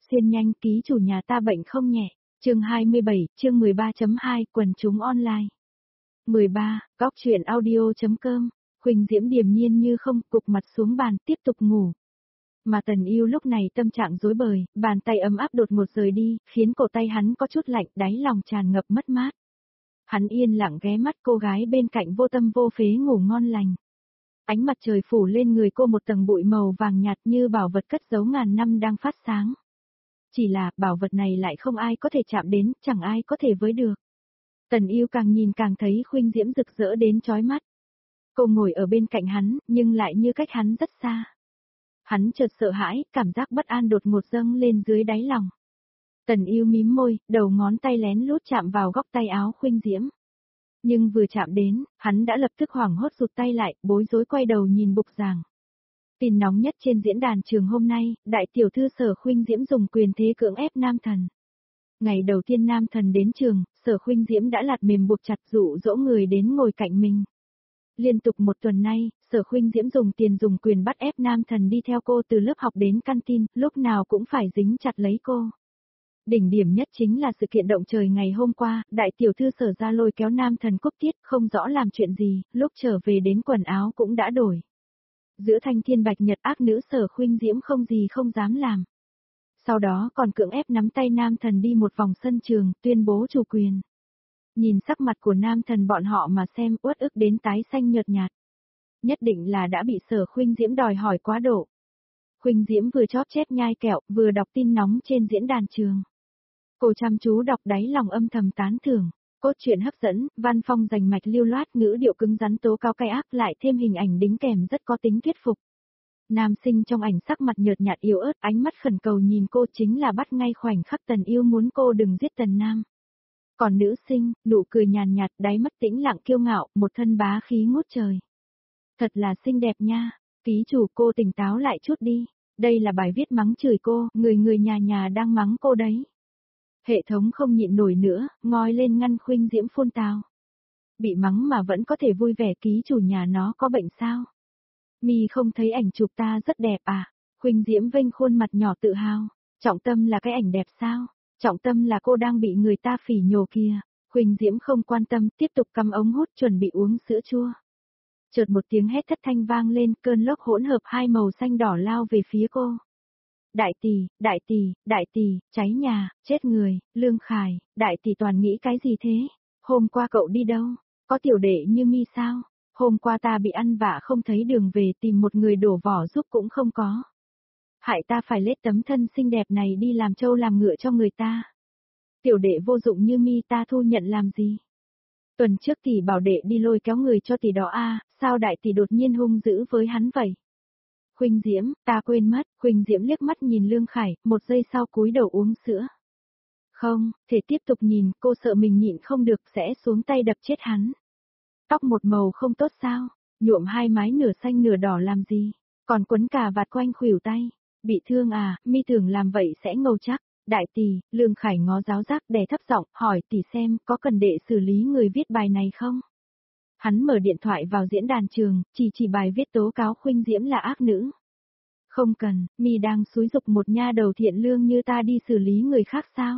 Xuyên nhanh, ký chủ nhà ta bệnh không nhẹ. Chương 27, chương 13.2, quần chúng online. 13, góc truyện audio.com. Huỳnh Diễm điềm nhiên như không, cụp mặt xuống bàn, tiếp tục ngủ. Mà Tần Yêu lúc này tâm trạng rối bời, bàn tay ấm áp đột ngột rời đi, khiến cổ tay hắn có chút lạnh, đáy lòng tràn ngập mất mát. Hắn yên lặng ghé mắt cô gái bên cạnh vô tâm vô phế ngủ ngon lành. Ánh mặt trời phủ lên người cô một tầng bụi màu vàng nhạt như bảo vật cất giấu ngàn năm đang phát sáng. Chỉ là, bảo vật này lại không ai có thể chạm đến, chẳng ai có thể với được. Tần Yêu càng nhìn càng thấy Huỳnh Diễm rực rỡ đến chói mắt. Cô ngồi ở bên cạnh hắn, nhưng lại như cách hắn rất xa. Hắn chợt sợ hãi, cảm giác bất an đột ngột dâng lên dưới đáy lòng. Tần Yêu mím môi, đầu ngón tay lén lút chạm vào góc tay áo Huỳnh Diễm. Nhưng vừa chạm đến, hắn đã lập tức hoảng hốt rụt tay lại, bối rối quay đầu nhìn bục giảng. Tin nóng nhất trên diễn đàn trường hôm nay, đại tiểu thư Sở Huỳnh Diễm dùng quyền thế cưỡng ép nam thần. Ngày đầu tiên nam thần đến trường, Sở Huỳnh Diễm đã lạt mềm buộc chặt dụ dỗ người đến ngồi cạnh mình. Liên tục một tuần nay, Sở Huỳnh Diễm dùng tiền dùng quyền bắt ép nam thần đi theo cô từ lớp học đến canteen, lúc nào cũng phải dính chặt lấy cô. Đỉnh điểm nhất chính là sự kiện động trời ngày hôm qua, đại tiểu thư Sở ra lôi kéo nam thần Cúc Tiết, không rõ làm chuyện gì, lúc trở về đến quần áo cũng đã đổi. Giữa thanh thiên bạch nhật ác nữ Sở Huỳnh Diễm không gì không dám làm. Sau đó còn cưỡng ép nắm tay nam thần đi một vòng sân trường, tuyên bố chủ quyền. Nhìn sắc mặt của nam thần bọn họ mà xem, uất ức đến tái xanh nhợt nhạt. Nhất định là đã bị Sở Huỳnh Diễm đòi hỏi quá độ. Huỳnh Diễm vừa chóp chép nhai kẹo, vừa đọc tin nóng trên diễn đàn trường. Cô chăm chú đọc đáy lòng âm thầm tán thưởng, cốt truyện hấp dẫn, văn phong rành mạch lưu loát, ngữ điệu cứng rắn tố cao cay ác, lại thêm hình ảnh đính kèm rất có tính thuyết phục. Nam sinh trong ảnh sắc mặt nhợt nhạt yếu ớt, ánh mắt khẩn cầu nhìn cô, chính là bắt ngay khoảnh khắc Tần Yêu muốn cô đừng giết Tần Nam. Còn nữ sinh, nụ cười nhàn nhạt, đáy mắt tĩnh lặng kiêu ngạo, một thân bá khí ngút trời. Thật là xinh đẹp nha, ký chủ cô tỉnh táo lại chút đi, đây là bài viết mắng chửi cô, người nhà đang mắng cô đấy. Hệ thống không nhịn nổi nữa, ngoi lên ngăn Huỳnh Diễm phun tào. Bị mắng mà vẫn có thể vui vẻ, ký chủ nhà nó có bệnh sao? Mi không thấy ảnh chụp ta rất đẹp à? Huỳnh Diễm vênh khuôn mặt nhỏ tự hào. Trọng tâm là cái ảnh đẹp sao? Trọng tâm là cô đang bị người ta phỉ nhổ kìa. Huỳnh Diễm không quan tâm, tiếp tục cắm ống hút chuẩn bị uống sữa chua. Chợt một tiếng hét thất thanh vang lên, cơn lốc hỗn hợp hai màu xanh đỏ lao về phía cô. Đại tỷ, cháy nhà, chết người, Lương Khải, đại tỷ toàn nghĩ cái gì thế? Hôm qua cậu đi đâu? Có tiểu đệ như Mi sao? Hôm qua ta bị ăn vạ không thấy đường về, tìm một người đổ vỏ giúp cũng không có. Hại ta phải lết tấm thân xinh đẹp này đi làm trâu làm ngựa cho người ta. Tiểu đệ vô dụng như Mi ta thu nhận làm gì? Tuần trước tỷ bảo đệ đi lôi kéo người cho tỷ đó à, sao đại tỷ đột nhiên hung dữ với hắn vậy? Huỳnh Diễm, ta quên mất, Huỳnh Diễm liếc mắt nhìn Lương Khải, một giây sau cúi đầu uống sữa. Không, thể tiếp tục nhìn, cô sợ mình nhịn không được sẽ xuống tay đập chết hắn. Tóc một màu không tốt sao, nhuộm hai mái nửa xanh nửa đỏ làm gì, còn quấn cà vạt quanh khuỷu tay. Bị thương à, Mi tưởng làm vậy sẽ ngầu chắc. Đại tỷ, Lương Khải ngó giáo giác đè thấp giọng, hỏi tỷ xem có cần đệ xử lý người viết bài này không? Hắn mở điện thoại vào diễn đàn trường, chỉ bài viết tố cáo Huỳnh Diễm là ác nữ. Không cần, Mi đang xúi giục một nha đầu thiện lương như ta đi xử lý người khác sao?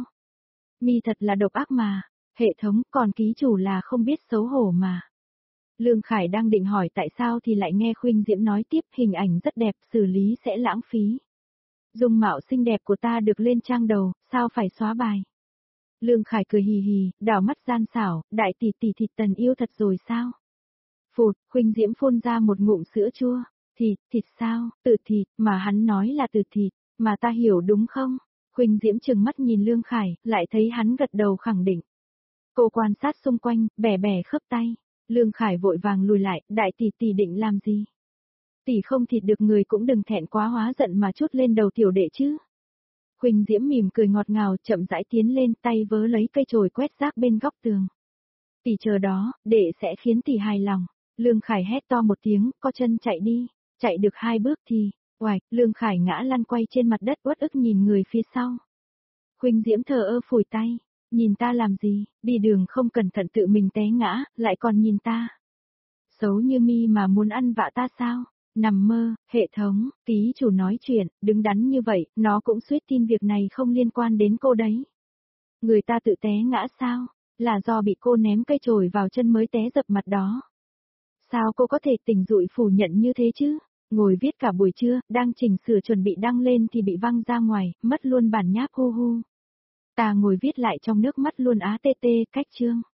Mi thật là độc ác mà, hệ thống, còn ký chủ là không biết xấu hổ mà. Lương Khải đang định hỏi tại sao thì lại nghe Huỳnh Diễm nói tiếp, hình ảnh rất đẹp, xử lý sẽ lãng phí. Dung mạo xinh đẹp của ta được lên trang đầu, sao phải xóa bài? Lương Khải cười hì hì, đảo mắt gian xảo, đại tỷ tỷ thịt Tần Yêu thật rồi sao? Phụt, Huỳnh Diễm phun ra một ngụm sữa chua. Thịt sao, từ thịt, mà hắn nói là từ thịt, mà ta hiểu đúng không? Huỳnh Diễm trừng mắt nhìn Lương Khải, lại thấy hắn gật đầu khẳng định. Cô quan sát xung quanh, bẻ bẻ khớp tay. Lương Khải vội vàng lùi lại, đại tỷ tỷ định làm gì? Tỷ không thịt được người cũng đừng thẹn quá hóa giận mà chút lên đầu tiểu đệ chứ. Huỳnh Diễm mỉm cười ngọt ngào, chậm rãi tiến lên, tay vớ lấy cây chổi quét rác bên góc tường. Tỷ chờ đó, đệ sẽ khiến tỷ hài lòng. Lương Khải hét to một tiếng, co chân chạy đi. Chạy được 2 bước thì, oạch, Lương Khải ngã lăn quay trên mặt đất uất ức nhìn người phía sau. Huỳnh Diễm thờ ơ phủi tay, nhìn ta làm gì, đi đường không cẩn thận tự mình té ngã, lại còn nhìn ta. Xấu như Mi mà muốn ăn vạ ta sao? Nằm mơ, hệ thống, ký chủ nói chuyện, đứng đắn như vậy, nó cũng suýt tin việc này không liên quan đến cô đấy. Người ta tự té ngã sao? Là do bị cô ném cây chổi vào chân mới té dập mặt đó. Sao cô có thể tỉnh dụi phủ nhận như thế chứ? Ngồi viết cả buổi trưa, đang chỉnh sửa chuẩn bị đăng lên thì bị văng ra ngoài, mất luôn bản nháp hu hu. Ta ngồi viết lại trong nước mắt luôn á tê tê, cách chương.